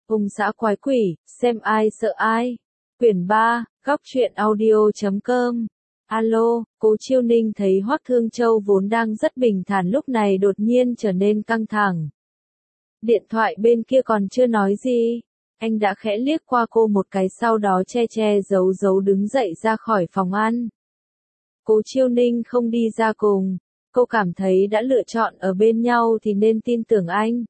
Ung xã quái quỷ, xem ai sợ ai. Quyển 3, góc truyện audio.com. Alo, Cố Chiêu Ninh thấy Hoắc Thương Châu vốn đang rất bình thản lúc này đột nhiên trở nên căng thẳng. Điện thoại bên kia còn chưa nói gì, anh đã khẽ liếc qua cô một cái sau đó che che giấu giấu đứng dậy ra khỏi phòng ăn. Cố Chiêu Ninh không đi ra cùng, cô cảm thấy đã lựa chọn ở bên nhau thì nên tin tưởng anh.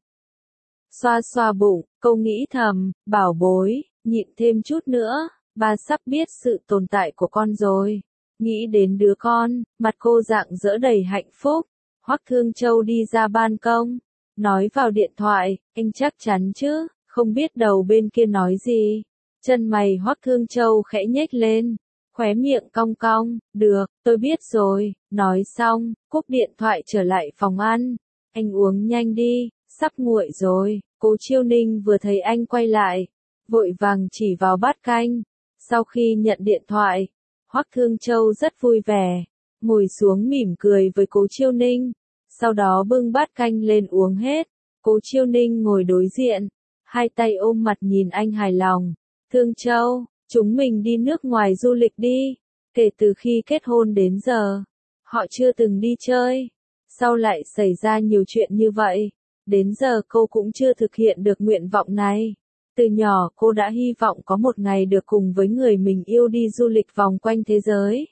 Xoa xoa bụng, cô nghĩ thầm, bảo bối, nhịn thêm chút nữa, ba sắp biết sự tồn tại của con rồi. Nghĩ đến đứa con, mặt cô rạng rỡ đầy hạnh phúc. Hoắc Thương Châu đi ra ban công, nói vào điện thoại, anh chắc chắn chứ, không biết đầu bên kia nói gì. Chân mày Hoắc Thương Châu khẽ nhếch lên, khóe miệng cong cong, được, tôi biết rồi, nói xong, cúp điện thoại trở lại phòng ăn. Anh uống nhanh đi, sắp nguội rồi. Cố Chiêu Ninh vừa thấy anh quay lại, vội vàng chỉ vào bát canh. Sau khi nhận điện thoại, Hoắc Thương Châu rất vui vẻ, ngồi xuống mỉm cười với Cố Chiêu Ninh, sau đó bưng bát canh lên uống hết. Cố Chiêu Ninh ngồi đối diện, hai tay ôm mặt nhìn anh hài lòng. Thương Châu, chúng mình đi nước ngoài du lịch đi. Kể từ khi kết hôn đến giờ, họ chưa từng đi chơi. Sau lại xảy ra nhiều chuyện như vậy, đến giờ cô cũng chưa thực hiện được nguyện vọng này. Từ nhỏ cô đã hy vọng có một ngày được cùng với người mình yêu đi du lịch vòng quanh thế giới.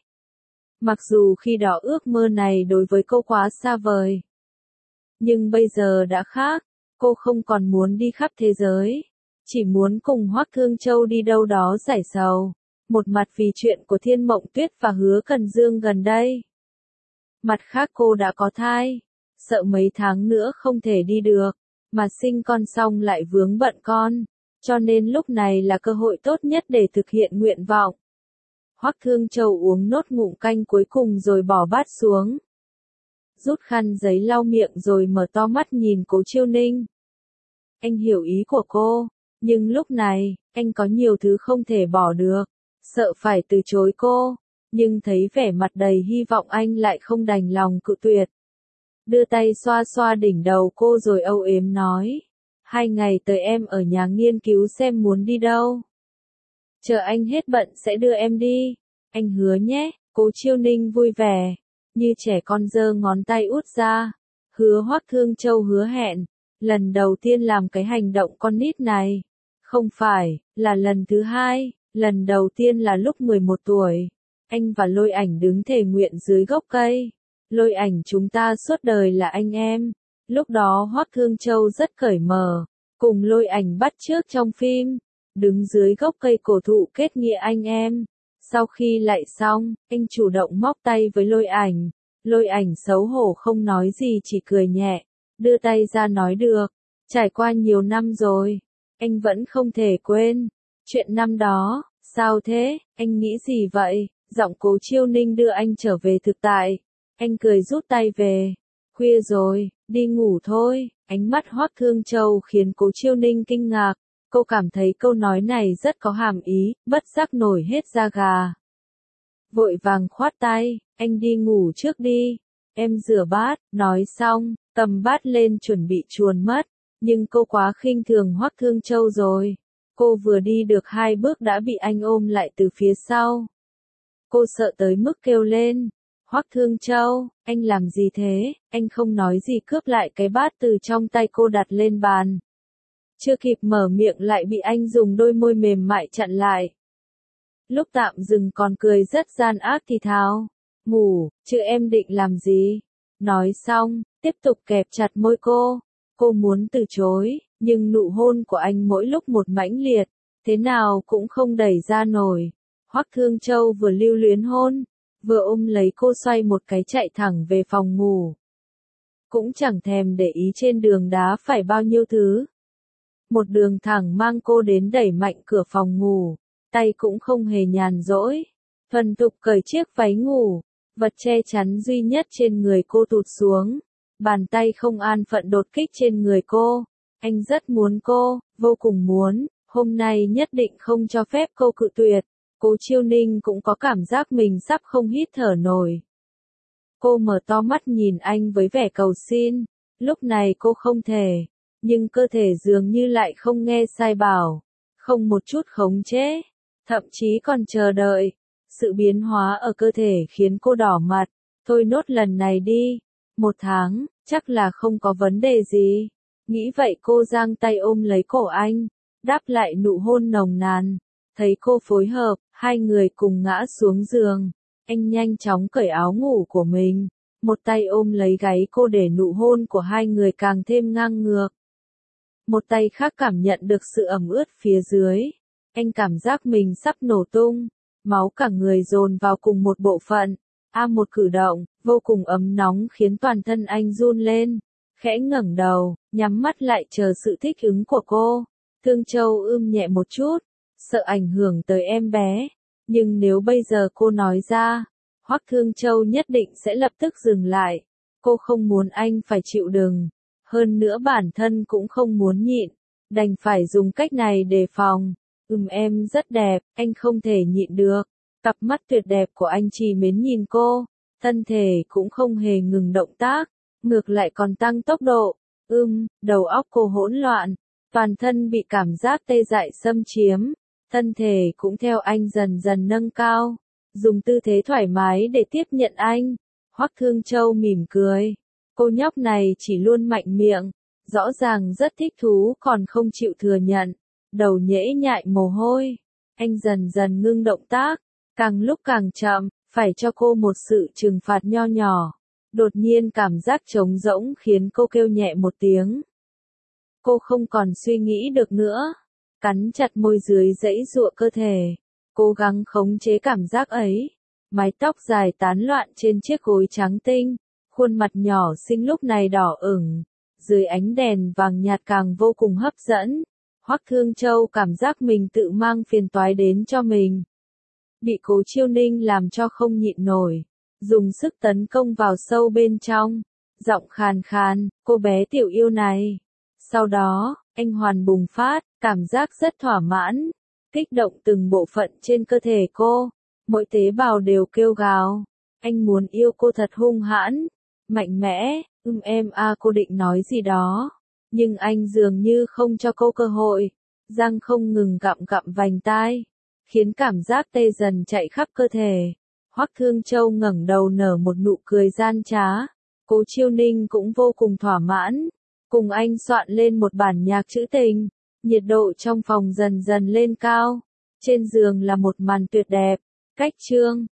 Mặc dù khi đó ước mơ này đối với cô quá xa vời. Nhưng bây giờ đã khác, cô không còn muốn đi khắp thế giới. Chỉ muốn cùng Hoắc Thương Châu đi đâu đó giải sầu. Một mặt vì chuyện của Thiên Mộng Tuyết và Hứa Cần Dương gần đây. Mặt khác cô đã có thai. Sợ mấy tháng nữa không thể đi được. Mà sinh con xong lại vướng bận con. Cho nên lúc này là cơ hội tốt nhất để thực hiện nguyện vọng. Hoắc Thương Châu uống nốt ngụm canh cuối cùng rồi bỏ bát xuống. Rút khăn giấy lau miệng rồi mở to mắt nhìn Cố Chiêu Ninh. Anh hiểu ý của cô, nhưng lúc này, anh có nhiều thứ không thể bỏ được. Sợ phải từ chối cô, nhưng thấy vẻ mặt đầy hy vọng anh lại không đành lòng cự tuyệt. Đưa tay xoa xoa đỉnh đầu cô rồi âu yếm nói. 2 ngày tới em ở nhà nghiên cứu xem muốn đi đâu. Chờ anh hết bận sẽ đưa em đi. Anh hứa nhé. Cố Chiêu Ninh vui vẻ, như trẻ con giơ ngón tay út ra. Hứa Hoắc Thương Châu hứa hẹn, lần đầu tiên làm cái hành động con nít này. Không phải, là lần thứ hai, lần đầu tiên là lúc 11 tuổi. Anh và Lôi Ảnh đứng thề nguyện dưới gốc cây. Lôi Ảnh chúng ta suốt đời là anh em. Lúc đó Hoắc Thương Châu rất cởi mở, cùng Lôi Ảnh bắt chước trong phim, đứng dưới gốc cây cổ thụ kết nghĩa anh em. Sau khi lại xong, anh chủ động móc tay với Lôi Ảnh. Lôi Ảnh xấu hổ không nói gì chỉ cười nhẹ, đưa tay ra nói được. Trải qua nhiều năm rồi, anh vẫn không thể quên. Chuyện năm đó, sao thế, anh nghĩ gì vậy? Giọng Cố Chiêu Ninh đưa anh trở về thực tại. Anh cười rút tay về. Khuya rồi, đi ngủ thôi. Ánh mắt Hoắc Thương Châu khiến Cố Chiêu Ninh kinh ngạc. Cô cảm thấy câu nói này rất có hàm ý, bất giác nổi hết da gà. Vội vàng khoát tay, anh đi ngủ trước đi. Em rửa bát, nói xong, cầm bát lên chuẩn bị chuồn mất. Nhưng cô quá khinh thường Hoắc Thương Châu rồi. Cô vừa đi được 2 bước đã bị anh ôm lại từ phía sau. Cô sợ tới mức kêu lên. Hoắc Thương Châu, anh làm gì thế? Anh không nói gì cướp lại cái bát từ trong tay cô đặt lên bàn. Chưa kịp mở miệng lại bị anh dùng đôi môi mềm mại chặn lại. Lúc tạm dừng còn cười rất gian ác thì thào. Ngủ, chứ em định làm gì? Nói xong, tiếp tục kẹp chặt môi cô. Cô muốn từ chối, nhưng nụ hôn của anh mỗi lúc một mãnh liệt, thế nào cũng không đẩy ra nổi. Hoắc Thương Châu vừa lưu luyến hôn, vừa ôm lấy cô xoay một cái chạy thẳng về phòng ngủ. Cũng chẳng thèm để ý trên đường đá phải bao nhiêu thứ. Một đường thẳng mang cô đến đẩy mạnh cửa phòng ngủ, tay cũng không hề nhàn rỗi. Thuần thục cởi chiếc váy ngủ, vật che chắn duy nhất trên người cô tụt xuống. Bàn tay không an phận đột kích trên người cô. Anh rất muốn cô, vô cùng muốn, hôm nay nhất định không cho phép cô cự tuyệt. Cố Chiêu Ninh cũng có cảm giác mình sắp không hít thở nổi. Cô mở to mắt nhìn anh với vẻ cầu xin. Lúc này cô không thể nhưng cơ thể dường như lại không nghe sai bảo, không một chút khống chế, thậm chí còn chờ đợi. Sự biến hóa ở cơ thể khiến cô đỏ mặt, thôi nốt lần này đi, 1 tháng, chắc là không có vấn đề gì. Nghĩ vậy cô giang tay ôm lấy cổ anh, đáp lại nụ hôn nồng nàn. Thấy cô phối hợp, hai người cùng ngã xuống giường. Anh nhanh chóng cởi áo ngủ của mình, một tay ôm lấy gáy cô để nụ hôn của hai người càng thêm ngang ngược. Một tay khác cảm nhận được sự ẩm ướt phía dưới. Anh cảm giác mình sắp nổ tung, máu cả người dồn vào cùng một bộ phận. Một cử động, vô cùng ấm nóng khiến toàn thân anh run lên. Khẽ ngẩng đầu, nhắm mắt lại chờ sự thích ứng của cô. Thương Châu nhẹ một chút, sợ ảnh hưởng tới em bé. Nhưng nếu bây giờ cô nói ra, Hoắc Thương Châu nhất định sẽ lập tức dừng lại. Cô không muốn anh phải chịu đựng. Hơn nữa bản thân cũng không muốn nhịn. Đành phải dùng cách này đề phòng. Em rất đẹp, anh không thể nhịn được. Cặp mắt tuyệt đẹp của anh chỉ mến nhìn cô. Thân thể cũng không hề ngừng động tác. Ngược lại còn tăng tốc độ. Đầu óc cô hỗn loạn. Toàn thân bị cảm giác tê dại xâm chiếm. Thân thể cũng theo anh dần dần nâng cao. Dùng tư thế thoải mái để tiếp nhận anh. Hoắc Thương Châu mỉm cười. Cô nhóc này chỉ luôn mạnh miệng. Rõ ràng rất thích thú còn không chịu thừa nhận. Đầu nhễ nhại mồ hôi. Anh dần dần ngưng động tác. Càng lúc càng chậm, phải cho cô một sự trừng phạt nho nhỏ. Đột nhiên cảm giác trống rỗng khiến cô kêu nhẹ một tiếng. Cô không còn suy nghĩ được nữa. Cắn chặt môi dưới giãy giụa cơ thể. Cố gắng khống chế cảm giác ấy. Mái tóc dài tán loạn trên chiếc gối trắng tinh. Khuôn mặt nhỏ xinh lúc này đỏ ửng. Dưới ánh đèn vàng nhạt càng vô cùng hấp dẫn. Hoắc Thương Châu cảm giác mình tự mang phiền toái đến cho mình. Bị Cố Chiêu Ninh làm cho không nhịn nổi. Dùng sức tấn công vào sâu bên trong. Giọng khàn khàn, cô bé tiểu yêu này. Sau đó, anh hoàn bùng phát, cảm giác rất thỏa mãn. Kích động từng bộ phận trên cơ thể cô. Mỗi tế bào đều kêu gào. Anh muốn yêu cô thật hung hãn. Mạnh mẽ, cô định nói gì đó. Nhưng anh dường như không cho cô cơ hội. Răng không ngừng gặm gặm vành tai. Khiến cảm giác tê dần chạy khắp cơ thể. Hoắc Thương Châu ngẩng đầu nở một nụ cười gian trá. Cố Chiêu Ninh cũng vô cùng thỏa mãn. Cùng anh soạn lên một bản nhạc trữ tình. Nhiệt độ trong phòng dần dần lên cao. Trên giường là một màn tuyệt đẹp. Cách chương